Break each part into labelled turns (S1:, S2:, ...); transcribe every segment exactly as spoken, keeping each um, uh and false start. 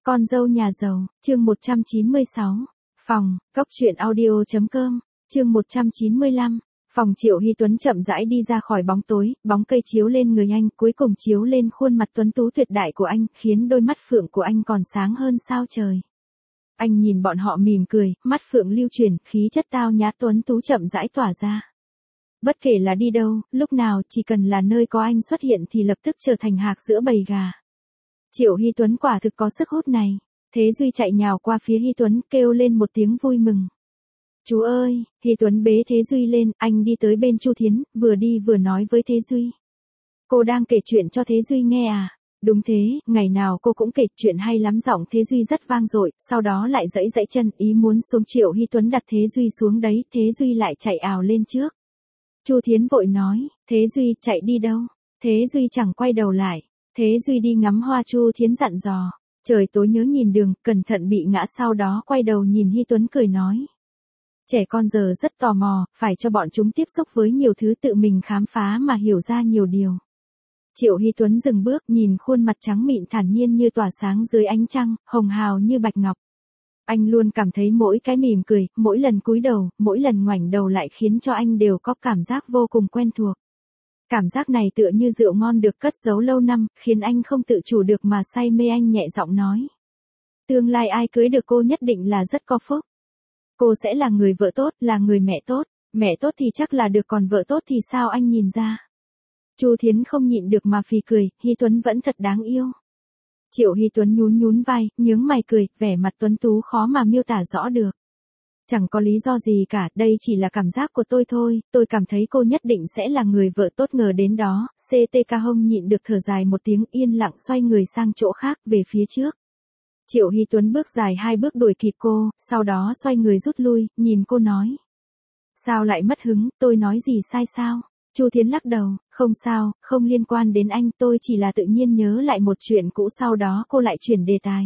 S1: Con dâu nhà giàu, chương một trăm chín mươi sáu. Phòng, cốc truyện audio chấm com, chương một trăm chín mươi lăm. Phòng Triệu Hy Tuấn chậm rãi đi ra khỏi bóng tối, bóng cây chiếu lên người anh, cuối cùng chiếu lên khuôn mặt tuấn tú tuyệt đại của anh, khiến đôi mắt phượng của anh còn sáng hơn sao trời. Anh nhìn bọn họ mỉm cười, mắt phượng lưu chuyển, khí chất tao nhã tuấn tú chậm rãi tỏa ra. Bất kể là đi đâu, lúc nào, chỉ cần là nơi có anh xuất hiện thì lập tức trở thành hạc giữa bầy gà. Triệu Hy Tuấn quả thực có sức hút này. Thế Duy chạy nhào qua phía Hy Tuấn, kêu lên một tiếng vui mừng. Chú ơi, Hy Tuấn bế Thế Duy lên, anh đi tới bên Chu Thiến, vừa đi vừa nói với Thế Duy. Cô đang kể chuyện cho Thế Duy nghe à? Đúng thế, ngày nào cô cũng kể chuyện hay lắm. Giọng Thế Duy rất vang dội, sau đó lại giãy giãy chân, ý muốn xuống. Triệu Hy Tuấn đặt Thế Duy xuống đấy, Thế Duy lại chạy ào lên trước. Chu Thiến vội nói, Thế Duy chạy đi đâu? Thế Duy chẳng quay đầu lại. Thế Duy đi ngắm hoa. Chu Thiến dặn dò, trời tối nhớ nhìn đường, cẩn thận bị ngã. Sau đó quay đầu nhìn Hy Tuấn cười nói. Trẻ con giờ rất tò mò, phải cho bọn chúng tiếp xúc với nhiều thứ, tự mình khám phá mà hiểu ra nhiều điều. Triệu Hy Tuấn dừng bước, nhìn khuôn mặt trắng mịn thản nhiên như tỏa sáng dưới ánh trăng, hồng hào như bạch ngọc. Anh luôn cảm thấy mỗi cái mỉm cười, mỗi lần cúi đầu, mỗi lần ngoảnh đầu lại khiến cho anh đều có cảm giác vô cùng quen thuộc. Cảm giác này tựa như rượu ngon được cất giấu lâu năm, khiến anh không tự chủ được mà say mê. Anh nhẹ giọng nói. Tương lai ai cưới được cô nhất định là rất có phúc. Cô sẽ là người vợ tốt, là người mẹ tốt. Mẹ tốt thì chắc là được, còn vợ tốt thì sao anh nhìn ra. Chu Thiến không nhịn được mà phì cười, Hy Tuấn vẫn thật đáng yêu. Triệu Hy Tuấn nhún nhún vai, nhướng mày cười, vẻ mặt tuấn tú khó mà miêu tả rõ được. Chẳng có lý do gì cả, đây chỉ là cảm giác của tôi thôi, tôi cảm thấy cô nhất định sẽ là người vợ tốt. Ngờ đến đó, xê tê ca không nhịn được thở dài một tiếng, yên lặng xoay người sang chỗ khác, về phía trước. Triệu Hy Tuấn bước dài hai bước đuổi kịp cô, sau đó xoay người rút lui, nhìn cô nói. Sao lại mất hứng, tôi nói gì sai sao? Chu Thiến lắc đầu, không sao, không liên quan đến anh, tôi chỉ là tự nhiên nhớ lại một chuyện cũ. Sau đó cô lại chuyển đề tài.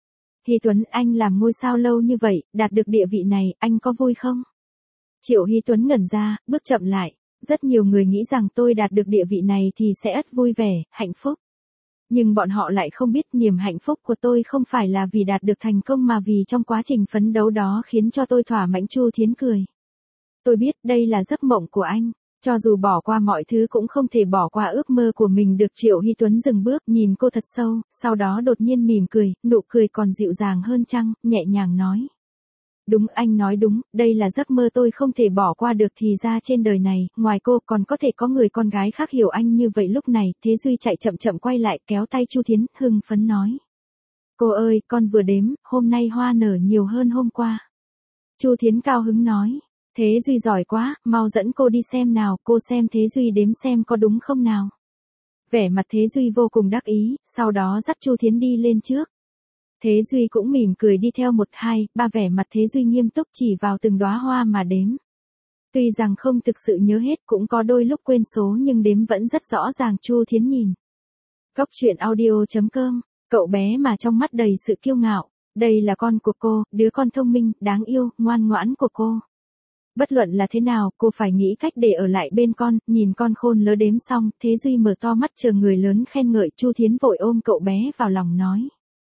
S1: Hy Tuấn, anh làm ngôi sao lâu như vậy, đạt được địa vị này, anh có vui không? Triệu Hy Tuấn ngẩn ra, bước chậm lại. Rất nhiều người nghĩ rằng tôi đạt được địa vị này thì sẽ rất vui vẻ, hạnh phúc. Nhưng bọn họ lại không biết niềm hạnh phúc của tôi không phải là vì đạt được thành công mà vì trong quá trình phấn đấu đó khiến cho tôi thỏa mãn. Chu Thiến cười. Tôi biết đây là giấc mộng của anh. Cho dù bỏ qua mọi thứ cũng không thể bỏ qua ước mơ của mình được. Triệu Hy Tuấn dừng bước, nhìn cô thật sâu, sau đó đột nhiên mỉm cười, nụ cười còn dịu dàng hơn trăng, nhẹ nhàng nói. Đúng, anh nói đúng, đây là giấc mơ tôi không thể bỏ qua được. Thì ra trên đời này, ngoài cô còn có thể có người con gái khác hiểu anh như vậy. Lúc này, Thế Duy chạy chậm chậm quay lại, kéo tay Chu Thiến, hưng phấn nói. Cô ơi, con vừa đếm, hôm nay hoa nở nhiều hơn hôm qua. Chu Thiến cao hứng nói. Thế Duy giỏi quá, mau dẫn cô đi xem nào, cô xem Thế Duy đếm xem có đúng không nào. Vẻ mặt Thế Duy vô cùng đắc ý, sau đó dắt Chu Thiến đi lên trước. Thế Duy cũng mỉm cười đi theo. Một hai, ba. Vẻ mặt Thế Duy nghiêm túc chỉ vào từng đóa hoa mà đếm. Tuy rằng không thực sự nhớ hết, cũng có đôi lúc quên số, nhưng đếm vẫn rất rõ ràng. Chu Thiến nhìn. Cốc truyện audio chấm com, cậu bé mà trong mắt đầy sự kiêu ngạo. Đây là con của cô, đứa con thông minh, đáng yêu, ngoan ngoãn của cô. Bất luận là thế nào, cô phải nghĩ cách để ở lại bên con. Nhìn con khôn lớn đếm xong, Thế Duy mở to mắt chờ người lớn khen ngợi. Chu Thiến vội ôm cậu bé vào lòng nói.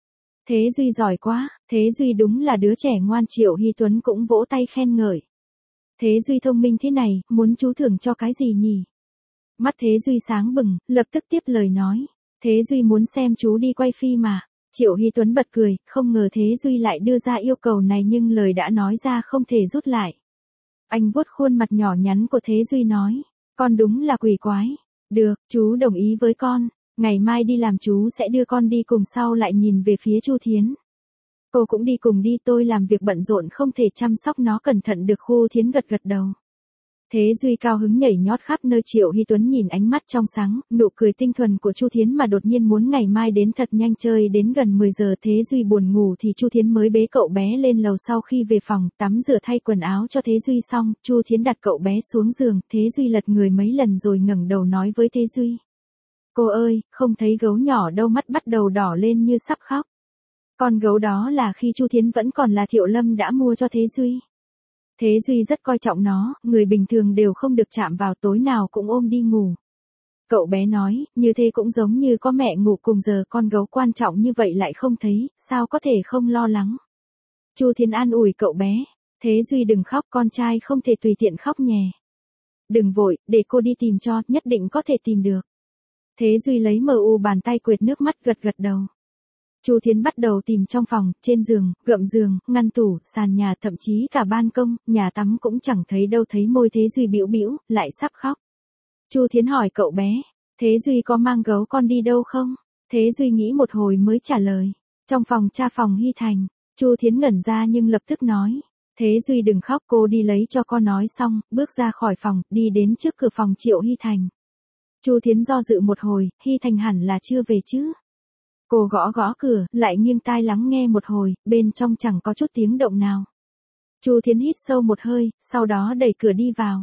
S1: Thế Duy giỏi quá, Thế Duy đúng là đứa trẻ ngoan. Triệu Hy Tuấn cũng vỗ tay khen ngợi. Thế Duy thông minh thế này, muốn chú thưởng cho cái gì nhỉ? Mắt Thế Duy sáng bừng, lập tức tiếp lời nói. Thế Duy muốn xem chú đi quay phim mà. Triệu Hy Tuấn bật cười, không ngờ Thế Duy lại đưa ra yêu cầu này, nhưng lời đã nói ra không thể rút lại. Anh vuốt khuôn mặt nhỏ nhắn của Thế Duy nói. Con đúng là quỷ quái. Được, chú đồng ý với con. Ngày mai đi làm chú sẽ đưa con đi cùng. Sau lại nhìn về phía Chu Thiến. Cô cũng đi cùng đi, tôi làm việc bận rộn không thể chăm sóc nó cẩn thận được. Chu Thiến gật gật đầu. Thế Duy cao hứng nhảy nhót khắp nơi. Triệu Hy Tuấn nhìn ánh mắt trong sáng, nụ cười tinh thuần của Chu Thiến mà đột nhiên muốn ngày mai đến thật nhanh. Chơi đến gần mười giờ Thế Duy buồn ngủ thì Chu Thiến mới bế cậu bé lên lầu. Sau khi về phòng, tắm rửa thay quần áo cho Thế Duy xong, Chu Thiến đặt cậu bé xuống giường. Thế Duy lật người mấy lần rồi ngẩng đầu nói với Thế Duy. Cô ơi, không thấy gấu nhỏ đâu. Mắt bắt đầu đỏ lên như sắp khóc. Con gấu đó là khi Chu Thiến vẫn còn là Thiệu Lâm đã mua cho Thế Duy. Thế Duy rất coi trọng nó, người bình thường đều không được chạm vào, tối nào cũng ôm đi ngủ. Cậu bé nói, như thế cũng giống như có mẹ ngủ cùng giờ con gấu quan trọng như vậy lại không thấy, sao có thể không lo lắng. Chu Thiến an ủi cậu bé, Thế Duy đừng khóc, con trai không thể tùy tiện khóc nhè. Đừng vội, để cô đi tìm cho, nhất định có thể tìm được. Thế Duy lấy mờ u bàn tay quệt nước mắt gật gật đầu. Chu Thiến bắt đầu tìm trong phòng, trên giường, gậm giường, ngăn tủ, sàn nhà, thậm chí cả ban công, nhà tắm cũng chẳng thấy đâu, thấy môi Thế Duy bĩu bĩu, lại sắp khóc. Chu Thiến hỏi cậu bé, Thế Duy có mang gấu con đi đâu không? Thế Duy nghĩ một hồi mới trả lời, trong phòng cha phòng Hy Thành. Chu Thiến ngẩn ra nhưng lập tức nói, Thế Duy đừng khóc, cô đi lấy cho con. Nói xong, bước ra khỏi phòng, đi đến trước cửa phòng Triệu Hy Thành. Chu Thiến do dự một hồi, Hy Thành hẳn là chưa về chứ. Cô gõ gõ cửa, lại nghiêng tai lắng nghe một hồi, bên trong chẳng có chút tiếng động nào. Chu Thiến hít sâu một hơi, sau đó đẩy cửa đi vào.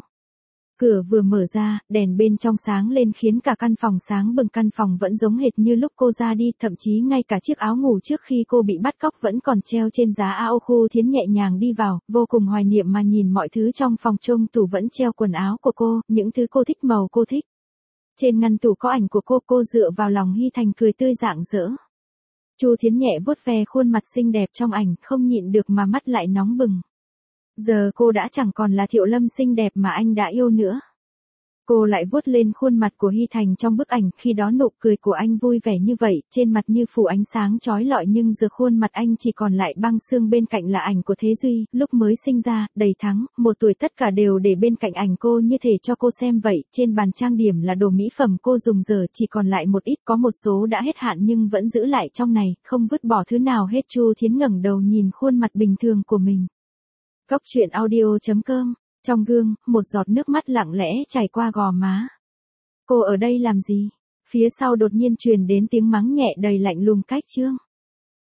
S1: Cửa vừa mở ra, đèn bên trong sáng lên khiến cả căn phòng sáng bừng, căn phòng vẫn giống hệt như lúc cô ra đi, thậm chí ngay cả chiếc áo ngủ trước khi cô bị bắt cóc vẫn còn treo trên giá áo. Chu Thiến nhẹ nhàng đi vào, vô cùng hoài niệm mà nhìn mọi thứ trong phòng. Trong tủ vẫn treo quần áo của cô, những thứ cô thích, màu cô thích. Trên ngăn tủ có ảnh của cô, cô dựa vào lòng Hy Thành cười tươi rạng rỡ. Chu Thiến nhẹ vuốt ve khuôn mặt xinh đẹp trong ảnh, không nhịn được mà mắt lại nóng bừng. Giờ cô đã chẳng còn là Thiệu Lâm xinh đẹp mà anh đã yêu nữa. Cô lại vuốt lên khuôn mặt của Hy Thành trong bức ảnh, khi đó nụ cười của anh vui vẻ như vậy, trên mặt như phủ ánh sáng chói lọi, nhưng giờ khuôn mặt anh chỉ còn lại băng xương. Bên cạnh là ảnh của Thế Duy, lúc mới sinh ra, đầy thắng, một tuổi, tất cả đều để bên cạnh ảnh cô như thể cho cô xem vậy. Trên bàn trang điểm là đồ mỹ phẩm cô dùng giờ chỉ còn lại một ít, có một số đã hết hạn nhưng vẫn giữ lại trong này, không vứt bỏ thứ nào hết. Chu Thiến ngẩng đầu nhìn khuôn mặt bình thường của mình. Cốc truyện audio chấm com. Trong gương, một giọt nước mắt lặng lẽ chảy qua gò má. Cô ở đây làm gì? Phía sau đột nhiên truyền đến tiếng mắng nhẹ đầy lạnh lùng, Cách Trương.